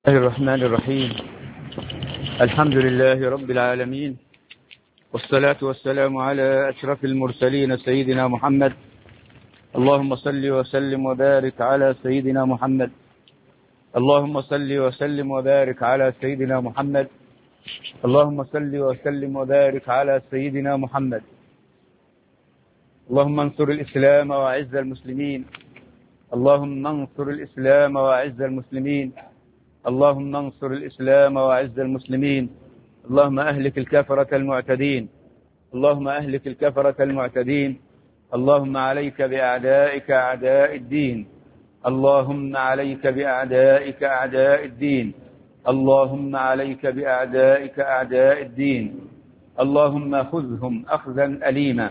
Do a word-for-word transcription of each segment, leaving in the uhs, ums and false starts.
الله الرحمن الرحيم. الحمد لله رب العالمين، والصلاة والسلام على أشرف المرسلين سيدنا محمد. اللهم صل وسلم وبارك على سيدنا محمد. اللهم صل وسلم وبارك على سيدنا محمد. اللهم صل وسلم وبارك على سيدنا محمد. اللهم انصر الإسلام وأعز المسلمين. اللهم انصر الإسلام وأعز المسلمين. اللهم انصر الإسلام وأعز المسلمين. اللهم أهلك الكفرة المعتدين. اللهم أهلك الكفرة المعتدين. اللهم عليك بأعدائك أعداء الدين. اللهم عليك بأعدائك أعداء الدين. اللهم عليك بأعدائك أعداء الدين. اللهم خذهم أخذا أليما،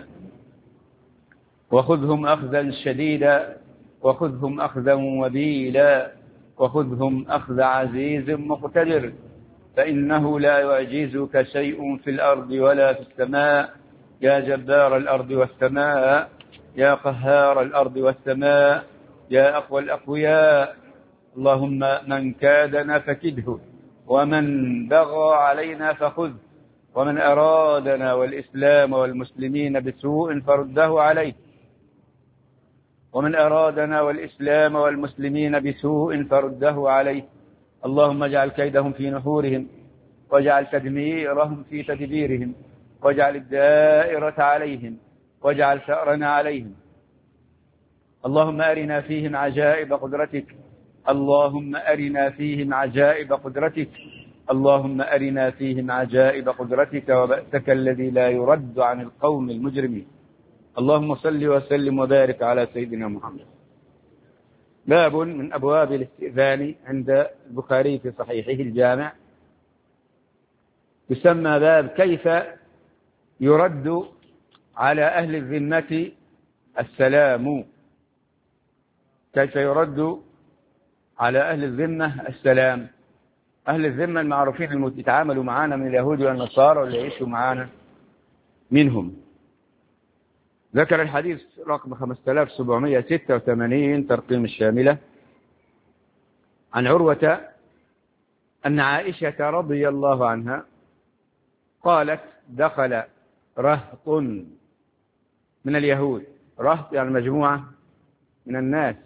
وخذهم أخذا شديدا، وخذهم أخذا وبيلا، وخذهم أخذ عزيز مقتدر، فإنه لا يعجزك شيء في الأرض ولا في السماء، يا جبار الأرض والسماء، يا قهار الأرض والسماء، يا أقوى الأقوياء. اللهم من كادنا فكده، ومن بغى علينا فخذه، ومن أرادنا والإسلام والمسلمين بسوء فرده عليه، ومن أرادنا والإسلام والمسلمين بسوء فرده عليه. اللهم اجعل كيدهم في نحورهم، واجعل تدميرهم في تدبيرهم، واجعل الدائرة عليهم، واجعل ثأرنا عليهم. اللهم أرنا فيهم عجائب قدرتك. اللهم أرنا فيهم عجائب قدرتك. اللهم أرنا فيهم عجائب قدرتك وبأسك الذي لا يرد عن القوم المجرمين. اللهم صل وسلم وبارك على سيدنا محمد. باب من أبواب الاستئذان عند البخاري في صحيحه الجامع، يسمى باب كيف يرد على أهل الذمة السلام. كيف يرد على أهل الذمة السلام. أهل الذمة المعروفين اللي يتعاملوا معنا من اليهود والنصارى واللي يعيشوا معنا منهم. ذكر الحديث رقم خمسة آلاف وسبعمائة وستة وثمانين ترقيم الشاملة عن عروة أن عائشة رضي الله عنها قالت دخل رهط من اليهود، رهط يعني مجموعة من الناس،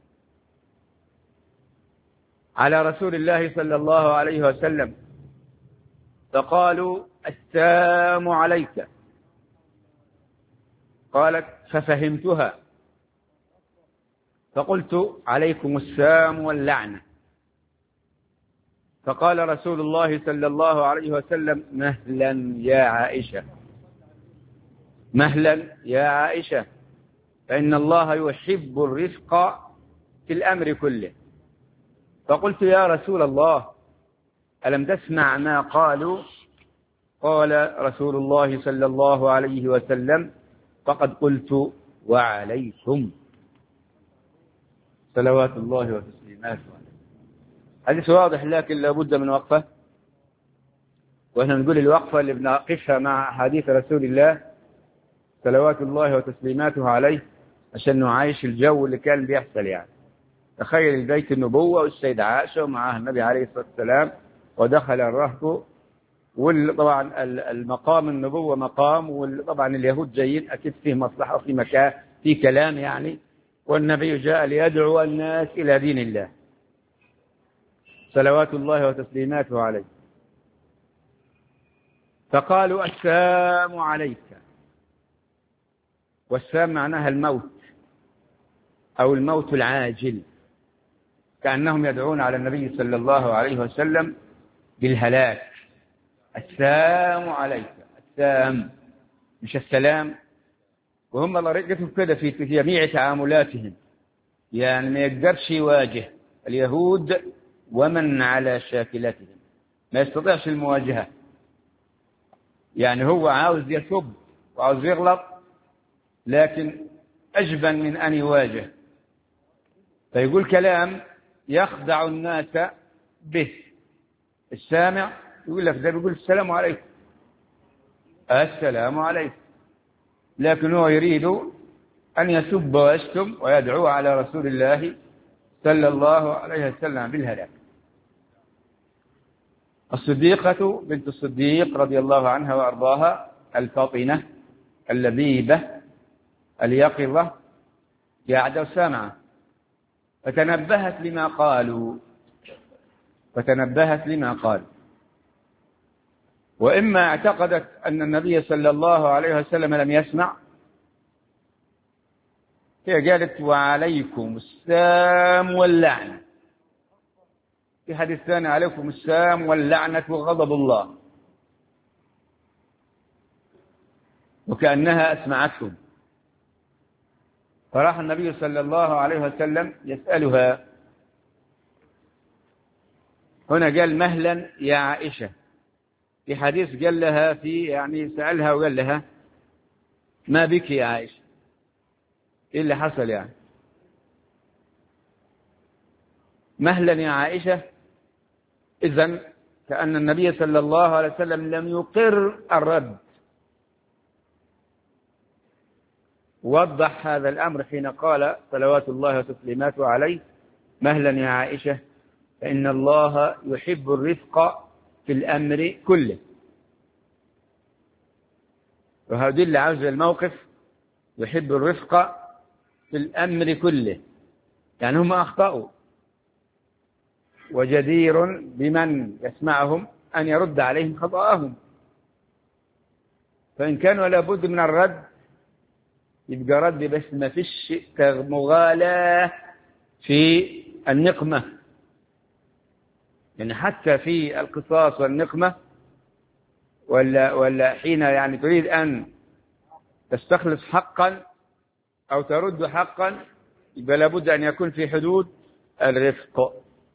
على رسول الله صلى الله عليه وسلم فقالوا السلام عليك. قالت ففهمتها فقلت عليكم السلام واللعنة. فقال رسول الله صلى الله عليه وسلم مهلا يا عائشة، مهلا يا عائشة، فإن الله يحب الرفق في الأمر كله. فقلت يا رسول الله ألم تسمع ما قالوا؟ قال رسول الله صلى الله عليه وسلم فقد قلت وعليكم صلوات الله وتسليماته. حديث واضح لكن لابد من وقفة، وإحنا نقول الوقفة اللي بنقفها مع حديث رسول الله صلوات الله وتسليماته عليه عشان نعيش الجو اللي كان بيحصل. يعني تخيل البيت النبوة والسيدة عائشة ومعها النبي عليه الصلاة والسلام، ودخل الرهط، وطبعا المقام النبوة مقام، وطبعا اليهود جايين أكيد فيه مصلحة وفي مكان في كلام يعني، والنبي جاء ليدعو الناس إلى دين الله صلوات الله وتسليماته عليه. فقالوا السلام عليك، والسلام معناها الموت أو الموت العاجل، كأنهم يدعون على النبي صلى الله عليه وسلم بالهلاك. السلام عليك، السلام مش السلام. وهم طريقتهم كده في جميع تعاملاتهم، يعني ما يقدرش يواجه اليهود ومن على شاكلتهم، ما يستطيعش المواجهة. يعني هو عاوز يسب وعاوز يغلط، لكن أجبن من أن يواجه، فيقول كلام يخدع الناس به. السامع يقول لك ده بيقول السلام عليكم، السلام عليكم، لكن هو يريد أن يسب ويشتم ويدعو على رسول الله صلى الله عليه وسلم بالهلاك. الصديقة بنت الصديق رضي الله عنها وأرضاها، الفاطنة اللبيبة اليقظة، قاعدة وسامعة، فتنبهت لما قالوا فتنبهت لما قالوا وإما اعتقدت أن النبي صلى الله عليه وسلم لم يسمع، هي قالت وعليكم السام واللعنة، في حديث ثاني عليكم السام واللعنة وغضب الله، وكأنها أسمعتهم. فراح النبي صلى الله عليه وسلم يسألها، هنا قال مهلا يا عائشة، في حديث قال لها في يعني سألها وقال لها ما بك يا عائشة، إيه اللي حصل يعني؟ مهلا يا عائشة، إذن كأن النبي صلى الله عليه وسلم لم يقر الرد. وضح هذا الأمر حين قال صلوات الله وتسليماته عليه مهلا يا عائشة فإن الله يحب الرفق في الأمر كله. وهذا اللي عاوز الموقف، يحب الرفق في الأمر كله، يعني هم أخطأوا، وجدير بمن يسمعهم أن يرد عليهم خطأهم، فإن كانوا لابد من الرد يبقى رد، بس ما فيش مغالاة في النقمة، يعني حتى في القصاص والنقمة ولا ولا حين يعني تريد أن تستخلص حقا أو ترد حقا يبقى لابد أن يكون في حدود الرفق.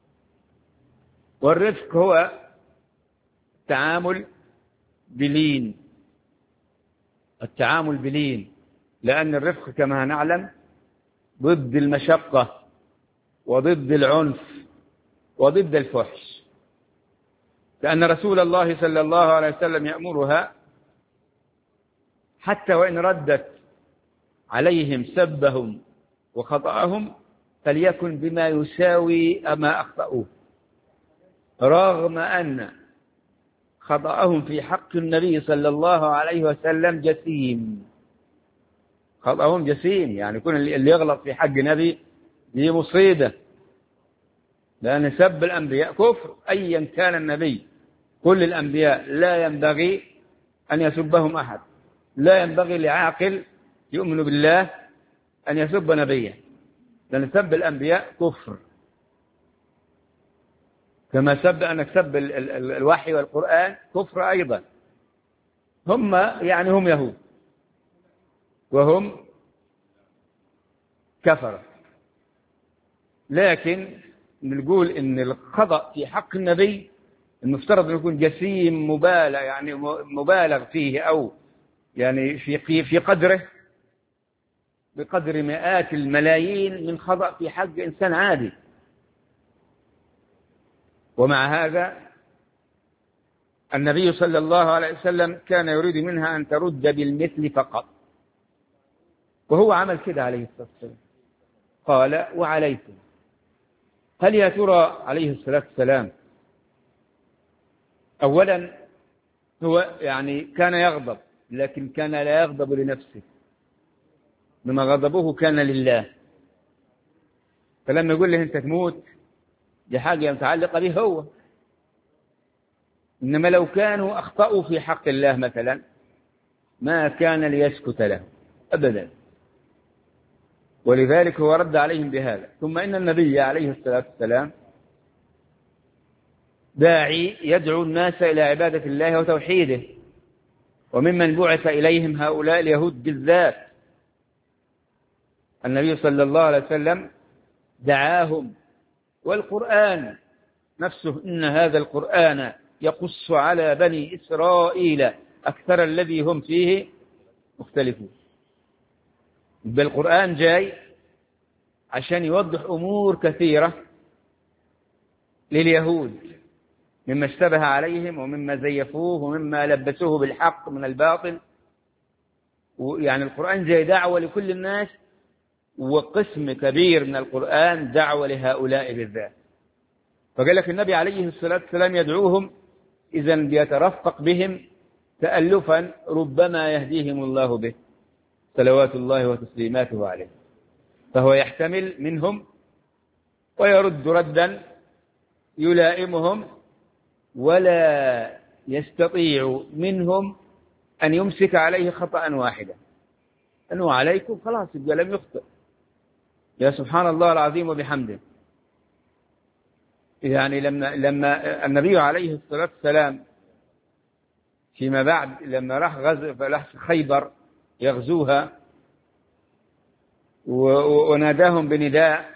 والرفق هو التعامل بلين، التعامل بلين، لأن الرفق كما نعلم ضد المشقة وضد العنف وضد الفحش، لأن رسول الله صلى الله عليه وسلم يأمرها حتى وإن ردت عليهم سبهم وخطأهم فليكن بما يساوي ما أخطأوه، رغم أن خطأهم في حق النبي صلى الله عليه وسلم جسيم، خطأهم جسيم، يعني يكون اللي يغلط في حق نبي دي مصيبة، لأن سب الأنبياء كفر أيا كان النبي، كل الأنبياء لا ينبغي أن يسبهم أحد، لا ينبغي لعاقل يؤمن بالله أن يسب نبيه، لأن سب الأنبياء كفر، كما سب أنك سب الوحي والقرآن كفر أيضا. هم يعني هم يهود وهم كفر، لكن نقول إن الخطأ في حق النبي المفترض أن يكون جسيم مبالغ، يعني مبالغ فيه، أو يعني في في قدره بقدر مئات الملايين من خطأ في حق إنسان عادي. ومع هذا النبي صلى الله عليه وسلم كان يريد منها أن ترد بالمثل فقط، وهو عمل كده عليه الصلاة والسلام، قال وعليكم. هل يا ترى عليه الصلاة والسلام أولا هو يعني كان يغضب، لكن كان لا يغضب لنفسه، لما غضبه كان لله، فلما يقول له أنت تموت دي حاجة متعلقة به هو، إنما لو كانوا أخطأوا في حق الله مثلا ما كان ليسكت له أبدا، ولذلك هو رد عليهم بهذا. ثم إن النبي عليه الصلاة والسلام داعي يدعو الناس إلى عبادة الله وتوحيده، وممن بعث إليهم هؤلاء اليهود بالذات النبي صلى الله عليه وسلم دعاهم، والقرآن نفسه إن هذا القرآن يقص على بني إسرائيل أكثر الذي هم فيه مختلفون. بالقرآن جاي عشان يوضح أمور كثيرة لليهود مما اشتبه عليهم ومما زيفوه ومما لبسوه بالحق من الباطل، يعني القرآن جاي دعوة لكل الناس، وقسم كبير من القرآن دعوة لهؤلاء بالذات. فقال لك النبي عليه الصلاة والسلام يدعوهم إذا بيترفق بهم تألفا ربما يهديهم الله به صلوات الله وتسليماته عليه. فهو يحتمل منهم ويرد ردا يلائمهم، ولا يستطيع منهم أن يمسك عليه خطأ واحدا. أنه عليكم خلاص يبقى لم يخطئ، يا سبحان الله العظيم وبحمده. يعني لما لما النبي عليه الصلاة والسلام فيما بعد لما راح غزو فراح خيبر يغزوها وناداهم بنداء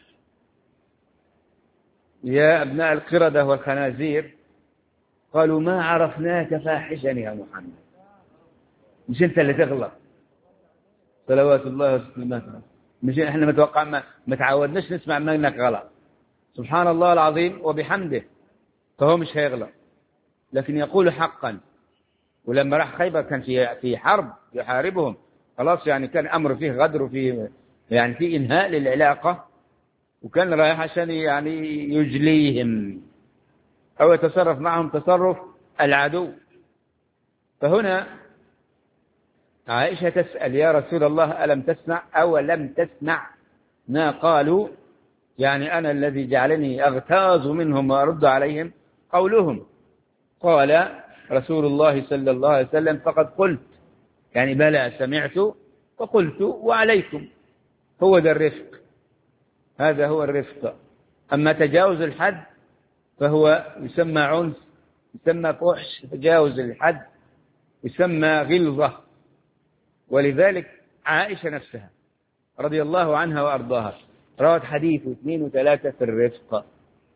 يا أبناء القردة والخنازير، قالوا ما عرفناك فاحشا يا محمد. مش أنت اللي تغلط صلوات الله وسلامه، مش احنا متوقع ما, ما تعودناش نسمع منك غلط، سبحان الله العظيم وبحمده. فهو مش هيغلط لكن يقول حقا. ولما راح خيبر كان في في حرب يحاربهم خلاص، يعني كان أمر فيه غدر وفيه يعني في إنهاء للعلاقة، وكان رايح عشان يعني يجليهم أو يتصرف معهم تصرف العدو. فهنا عائشة تسأل يا رسول الله ألم تسمع أو لم تسمع ما قالوا؟ يعني أنا الذي جعلني أغتاظ منهم وأرد عليهم قولهم. قال رسول الله صلى الله عليه وسلم فقد قلت، يعني بلى سمعت وقلت وعليكم. هو ده الرفق، هذا هو الرفق. أما تجاوز الحد فهو يسمى عنف، يسمى فحش، تجاوز الحد يسمى غلظة. ولذلك عائشة نفسها رضي الله عنها وأرضاها روت حديث اثنين وثلاثة في الرفق.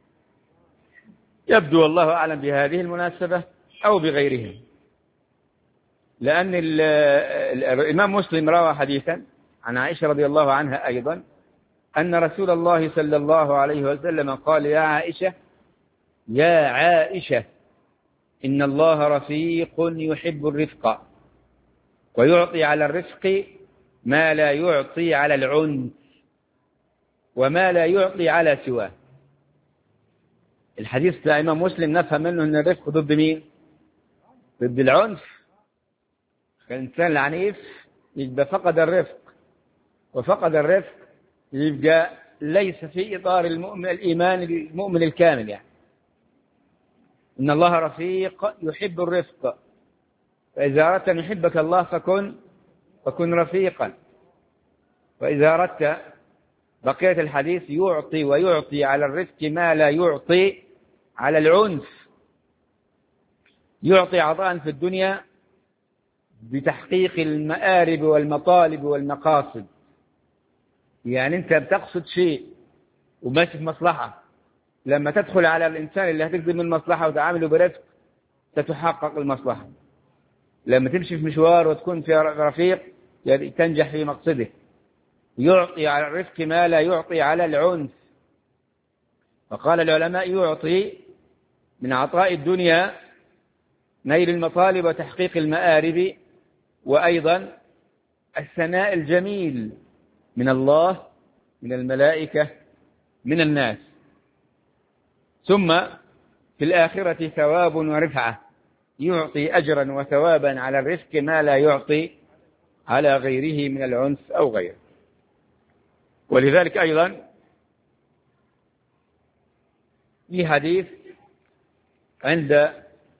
يبدو والله أعلم بهذه المناسبة أو بغيرهم، لأن الإمام مسلم روى حديثا عن عائشة رضي الله عنها أيضا أن رسول الله صلى الله عليه وسلم قال يا عائشة يا عائشة إن الله رفيق يحب الرفق ويعطي على الرفق ما لا يعطي على العنف وما لا يعطي على سواه. الحديث بتاع الإمام مسلم نفهم منه أن الرفق ضد مين؟ ضد العنف. الإنسان العنيف يبقى فقد الرفق، وفقد الرفق يبقى ليس في إطار المؤمن الإيمان المؤمن الكامل. يعني إن الله رفيق يحب الرفق، فإذا أردت أن يحبك الله فكن فكن رفيقا. وإذا أردت بقية الحديث يعطي ويعطي على الرفق ما لا يعطي على العنف. يعطي عطاء في الدنيا بتحقيق المآرب والمطالب والمقاصد، يعني أنت بتقصد شيء وماشي في مصلحة، لما تدخل على الإنسان اللي هتقدم المصلحة وتعامله برفق ستحقق المصلحة. لما تمشي في مشوار وتكون في رفيق تنجح في مقصده. يعطي على الرفق ما لا يعطي على العنف. وقال العلماء يعطي من عطاء الدنيا نيل المطالب وتحقيق المآرب، وأيضا الثناء الجميل من الله من الملائكة من الناس. ثم في الآخرة ثواب ورفعة، يعطي أجرا وثوابا على الرفق ما لا يعطي على غيره من العنف أو غيره. ولذلك أيضا في حديث عند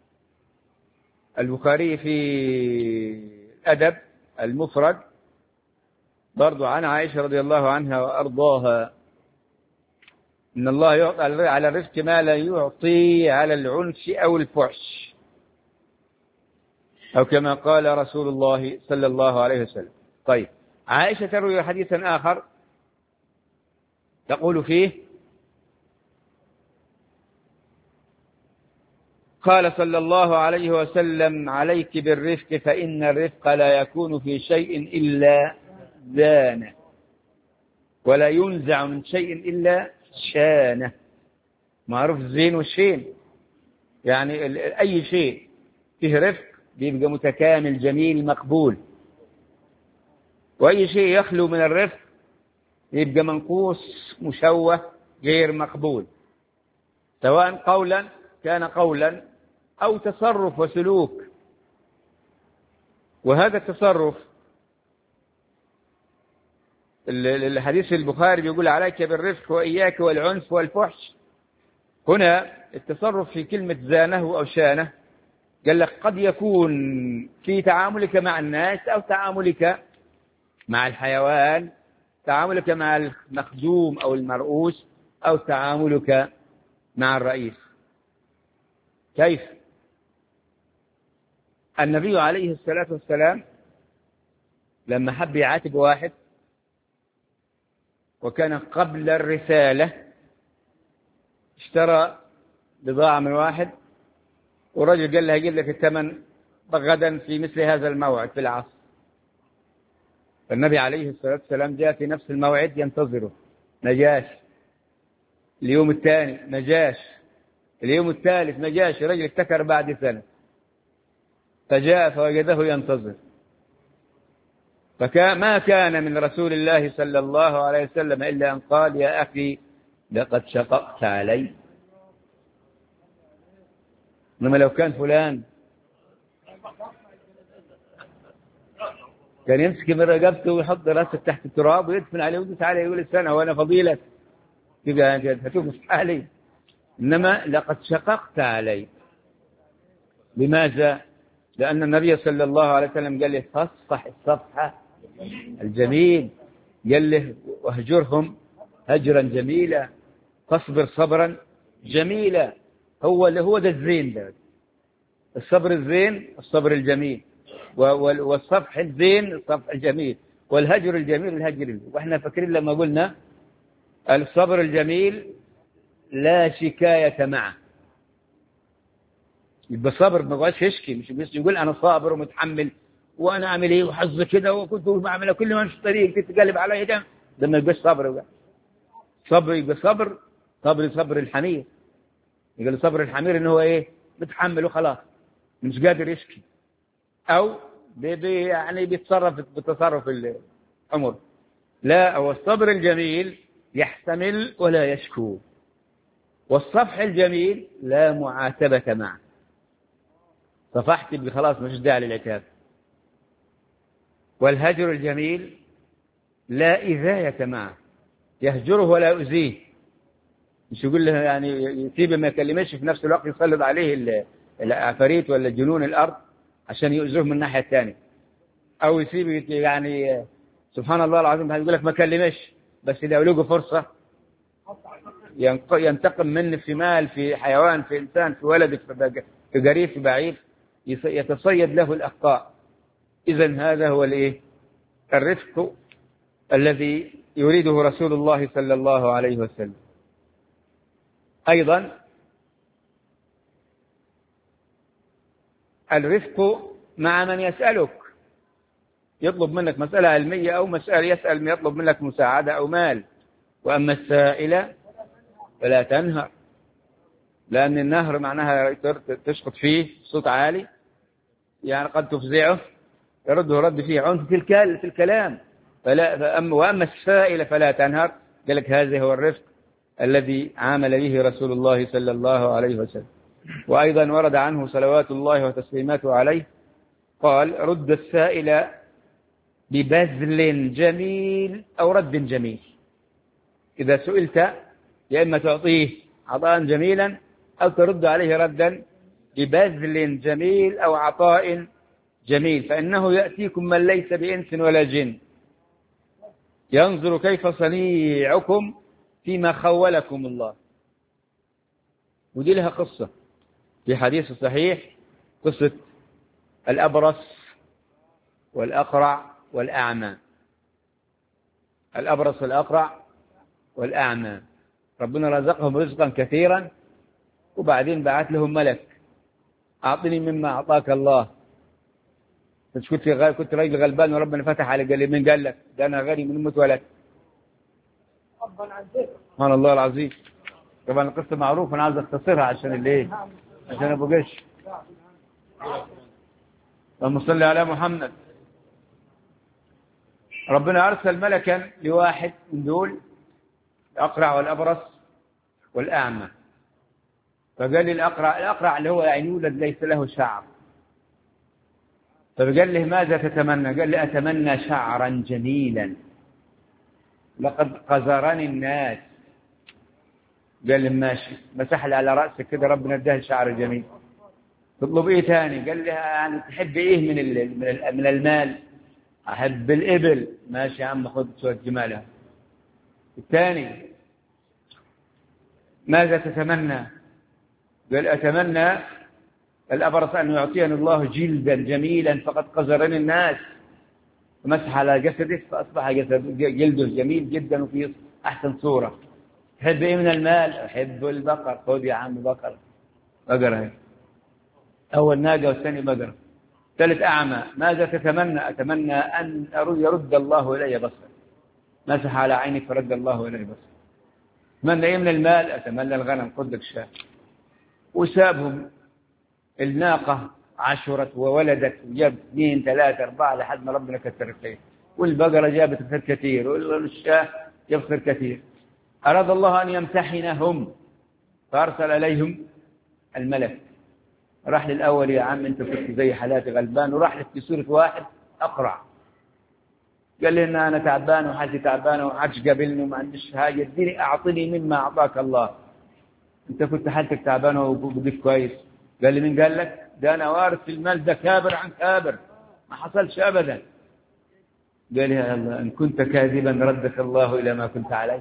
البخاري في الأدب المفرد برضو عن عائشة رضي الله عنها وأرضاها إن الله يعطي على الرفق ما لا يعطي على العنف أو الفحش، أو كما قال رسول الله صلى الله عليه وسلم. طيب عائشة تروي حديثا آخر تقول فيه قال صلى الله عليه وسلم عليك بالرفق فإن الرفق لا يكون في شيء إلا زانه ولا ينزع من شيء إلا شانه. معروف الزين والشين، يعني أي شيء فيه رفق بيبقى متكامل جميل مقبول، وأي شيء يخلو من الرفق يبقى منقوص مشوه غير مقبول، سواء قولا كان قولا أو تصرف وسلوك. وهذا التصرف الحديث البخاري بيقول عليك بالرفق وإياك والعنف والفحش. هنا التصرف في كلمة زانه أو شانه قال لك قد يكون في تعاملك مع الناس أو تعاملك مع الحيوان، تعاملك مع المخدوم أو المرؤوس، أو تعاملك مع الرئيس. كيف؟ النبي عليه الصلاة والسلام لما حب يعاتب واحد وكان قبل الرسالة اشترى بضاعة من واحد، ورجل قال له هيجيب لك الثمن غدا في مثل هذا الموعد في العصر. فالنبي عليه الصلاة والسلام جاء في نفس الموعد ينتظره، نجاش. اليوم الثاني نجاش، اليوم الثالث نجاش. رجل افتكر بعد سنة فجاء فوجده ينتظر. فما كان من رسول الله صلى الله عليه وسلم إلا أن قال يا أخي لقد شققت علي. إنما لو كان فلان كان يمسك من رقبته ويحط راسه تحت التراب ويدفن عليه ويدوس عليه ويقول السنة وأنا فضيلة تبقى هتوقف علي. إنما لقد شققت علي. لماذا؟ لأن النبي صلى الله عليه وسلم قال له فاصفح الصفحة الجميل، قال له واهجرهم هجرا جميلا، فاصبر صبرا جميلا. هو اللي هو ده الزين، ده الصبر الزين، الصبر الجميل، والصفح الزين، الصفح الجميل، والهجر الجميل، الهجر الجميل. واحنا فاكرين لما قلنا الصبر الجميل لا شكاية معه، يبقى صبر ما بقاش يشكي، مش بس يقول انا صابر ومتحمل وانا اعمل ايه وحظ كده وكنت بعمل كل ما مش طريق تتقلب علي ده، ده ما يبقاش صبر بقى. صبر يبقى صبر صبر صبر الحمير. يقول صبر الحمير ان هو ايه؟ متحمل وخلاص مش قادر يشكي، او بي بي يعني بيتصرف بتصرف الامر. لا، هو الصبر الجميل يحتمل ولا يشكو، والصفح الجميل لا معاتبة معه. صفحت بخلاص مش داعي للعتاب. والهجر الجميل لا إذاية معه، يهجره ولا يؤذيه، مش يقول له يعني يسيبه ما يكلمش في نفس الوقت يسلط عليه العفاريت ولا جنون الأرض عشان يؤذوه من الناحية الثانية، أو يسيبه يعني سبحان الله العظيم يقول لك ما كلمش، بس لو لقوا فرصة ينتقم منه في مال، في حيوان، في إنسان، في ولد، في قريب، في بعيد، يتصيد له الأخطاء. إذن هذا هو الإيه؟ الرفق الذي يريده رسول الله صلى الله عليه وسلم. أيضا الرفق مع من يسألك، يطلب منك مسألة علمية أو مسألة يسأل يطلب منك مساعدة أو مال. وأما السائل فلا تنهر، لأن النهر معناها تشقط فيه صوت عالي، يعني قد تفزعه، يرده رد فيه عنف في الكلام. فلا وأما السائل فلا تنهر، قال لك هذا هو الرفق الذي عامل به رسول الله صلى الله عليه وسلم. وأيضا ورد عنه صلوات الله وتسليماته عليه قال رد السائل ببذل جميل أو رد جميل. إذا سئلت يا إما تعطيه عطاء جميلا أو ترد عليه ردا ببذل جميل أو عطاء جميل، فإنه يأتيكم من ليس بإنس ولا جن ينظر كيف صنيعكم فيما خولكم الله. ودي لها قصة في حديث صحيح، قصة الأبرص والأقرع والأعمى. الأبرص والأقرع والأعمى ربنا رزقهم رزقا كثيرا، وبعدين بعث لهم ملك أعطني مما أعطاك الله. كنت كنت راجل غلبان وربنا فتح على قال لي من قال لك ده أنا غني من أمة ولد. سبحان الله العظيم. طبعا القصة معروفة، أنا عاوز أختصرها عشان اللي عشان أبو قش. اللهم صل على محمد. ربنا أرسل ملكا لواحد من دول الأقرع والأبرص والأعمى، فقال لي الأقرع الأقرع اللي هو يعني يولد ليس له شعر، فقال له ماذا تتمنى؟ قال لي أتمنى شعرا جميلا، لقد قذرني الناس. قال لي ماشي، مسح لي على رأسه كده، ربنا اداه شعر جميل. تطلب ايه تاني؟ قال لي يعني تحب ايه من ال من, ال من المال؟ احب الابل. ماشي يا عم، خذ شويه جمالها. الثاني ماذا تتمنى؟ قال أتمنى الأبرص أن يعطيني الله جلدا جميلا فقد قذرني الناس. فمسح على جسده فأصبح جسد جلده جميل جدا وفي أحسن صورة. تحب إيه من المال؟ أحب البقر. خذ يا عم بقر، بقرة، أول ناقة والثاني بقرة. ثالث أعمى، ماذا تتمنى؟ أتمنى أن يرد الله إلي بصر. مسح على عيني فرد الله إلي بصر. أتمنى إيه من المال؟ أتمنى الغنم. خذ لك شاة. وسابهم. الناقة عشرت وولدت وجاب اثنين ثلاثة أربعة لحد ما ربنا كثر الخير، والبقرة جابت خير كثير، والشاة جاب خير كثير. أراد الله أن يمتحنهم فأرسل إليهم الملك. راح للأول، يا عم أنت كنت زي حالاتي غلبان، وراح لك في سورة واحد أقرع. قال لي إن أنا تعبان وحالتي تعبانة وحدش قابلني وما عنديش حاجة، اديني أعطني مما أعطاك الله. أنت كنت حالتك تعبانة وبقيت كويس. قال لي من قال لك؟ ده أنا وارث في المال ده كابر عن كابر، ما حصلش أبدا. قال يا الله إن كنت كاذبا ردك الله إلى ما كنت عليه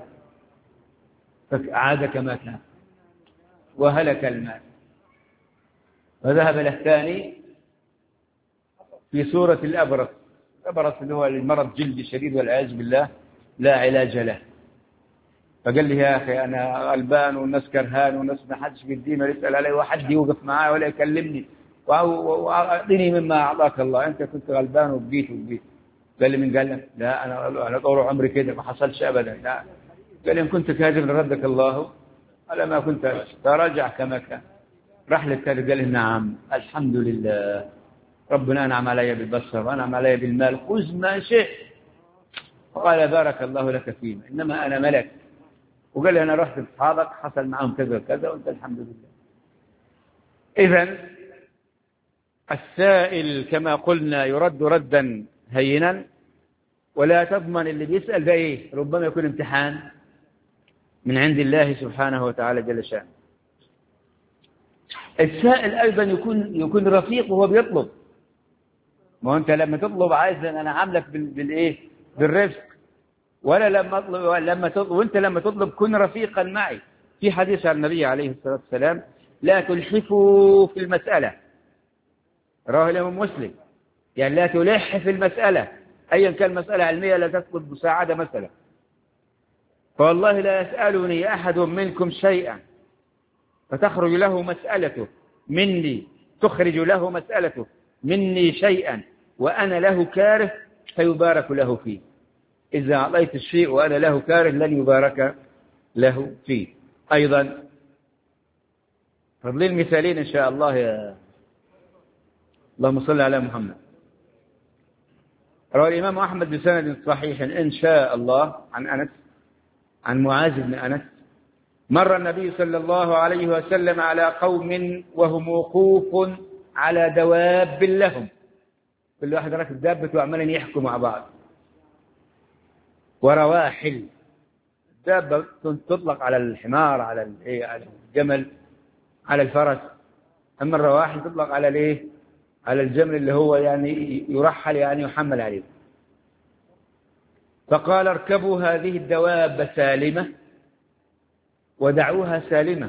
فعاد كما كان وهلك المال. وذهب للثاني في سورة الأبرص. الأبرص اللي هو المرض جلدي شديد والعياذ بالله لا علاج له. فقال لي يا أخي أنا غلبان والناس كرهان والناس ما حدش بيدينا يسأل علي وحد يوقف معاي ولا يكلمني، وأعطني مما أعطاك الله. أنت كنت غلبان وبقيت وبقيت. قال لي من قال لك؟ لا أنا أنا طول عمري كده ما حصلش أبدا. لا. قال لي إن كنت كاذب ردك الله على ما كنت. تراجع كما كان. راح للثالث قال لي نعم الحمد لله ربنا أنعم علي بالبصر وأنعم علي بالمال، خذ ما شئت. فقال بارك الله لك فيما، إنما أنا ملك. وقال لي أنا رحت لأصحابك حصل معهم كذا وكذا وأنت الحمد لله. إذن السائل كما قلنا يرد ردا هينا، ولا تضمن اللي بيسأل ده إيه، ربما يكون امتحان من عند الله سبحانه وتعالى جل شأنه. السائل أيضا يكون يكون رفيق وهو بيطلب. ما أنت لما تطلب عايز أنا عاملك بالإيه، بالرفق. ولا لما أطلب لما تطلب وأنت لما تطلب كن رفيقا معي. في حديث عن النبي عليه الصلاة والسلام لا تلحفوا في المسألة، رواه الإمام مسلم. يعني لا تلح في المسألة أيا كان مسألة علمية لا تطلب مساعدة مثلا. فوالله لا يسألني أحد منكم شيئا فتخرج له مسألته مني تخرج له مسألته مني شيئا وأنا له كاره فيبارك له فيه. إذا أعطيت الشيء وأنا له كاره لن يبارك له فيه. أيضا فضلين مثالين إن شاء الله. يا اللهم صل على محمد. روى الإمام أحمد بسند صحيح إن شاء الله عن أنس عن معاذ بن أنس مر النبي صلى الله عليه وسلم على قوم وهم وقوف على دواب لهم، كل واحد راكب دابته وعمالين يحكوا مع بعض، ورواحل. الدابة تطلق على الحمار على على الجمل على الفرس، أما الرواحل تطلق على الايه، على الجمل اللي هو يعني يرحل يعني يحمل عليه. فقال اركبوا هذه الدواب سالمة ودعوها سالمة،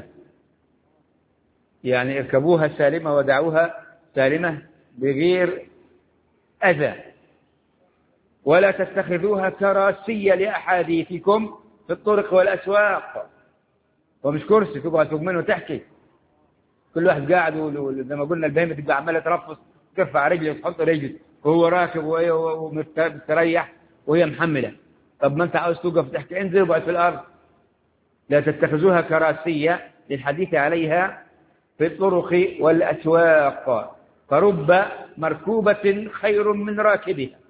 يعني اركبوها سالمة ودعوها سالمة بغير أذى، ولا تتخذوها كراسي لأحاديثكم في الطرق والأسواق. ومش كرسي تقعد فوق منه وتحكي، كل واحد قاعد زي ما قلنا البهيمة تبقى عمالة ترفص ترفع رجله وتحط رجله وهو راكب ومستريح وهي محملة. طب ما أنت عاوز توقف تحكي انزل وقعد في الأرض. لا تتخذوها كراسية للحديث عليها في الطرق والأسواق، فرب مركوبة خير من راكبها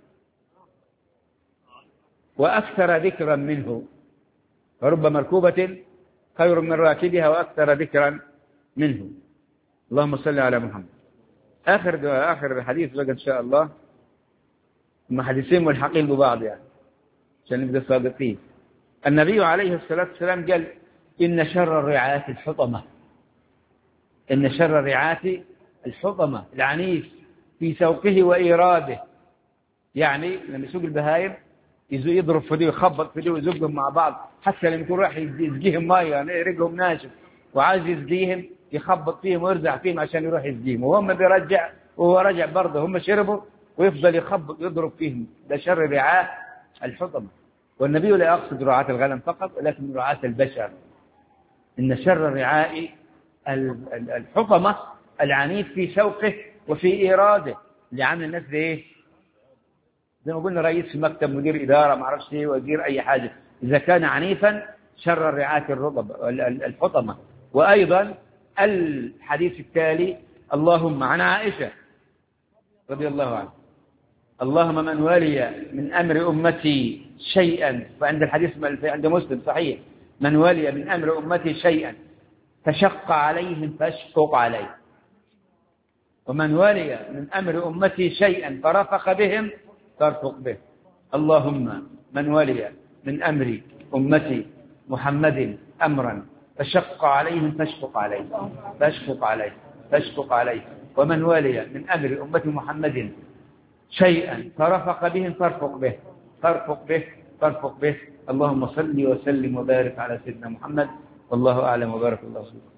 وأكثر ذكرا منه. فرب مركوبة خير من راكبها وأكثر ذكرا منه. اللهم صل على محمد. آخر آخر حديث بقى إن شاء الله، هم حديثين ملحقين ببعض يعني عشان نبقى صادقين. النبي عليه الصلاة والسلام قال إن شر الرعاة الحطمة، إن شر الرعاة الحطمة العنيف في سوقه وإيراده. يعني لما يسوق البهايم يضرب في دي ويخبط في دي ويزقهم مع بعض، حتى لما يكون راح يسقيهم ميه يعني رجلهم ناشف وعايز يسقيهم يخبط فيهم ويرزع فيهم عشان يروح يسقيهم، وهم بيرجع وهو رجع برضه هم شربوا ويفضل يخبط ويضرب فيهم. ده شر الرعاة الحطمة. والنبي لا يقصد رعاة الغنم فقط ولكن رعاة البشر. إن شر الرعاء الحطمة العنيف في سوقه وفي إيراده، اللي عامل الناس ايه زي ما قلنا رئيس في مكتب، مدير إدارة، ما اعرفش ايه، وزير أي حاجة، إذا كان عنيفا شر الرعاة الرطب الحطمة. وأيضا الحديث التالي اللهم عن عائشة رضي الله عنها اللهم من ولي من أمر أمتي شيئا، وعند الحديث عند مسلم صحيح، من ولي من أمر أمتي شيئا فشق عليهم فاشفق عليه، ومن ولي من أمر أمتي شيئا فرفق بهم فارفق به. اللهم من ولي من أمر أمتي محمد أمرا فشق عليهم فاشفق عليه فاشفق عليه فاشفق عليه، ومن ولي من أمر أمة محمد شيئا فرفق بهم فارفق به فارفق به فارفق به. اللهم صل وسلم وبارك على سيدنا محمد، والله أعلم وبارك الله فيكم.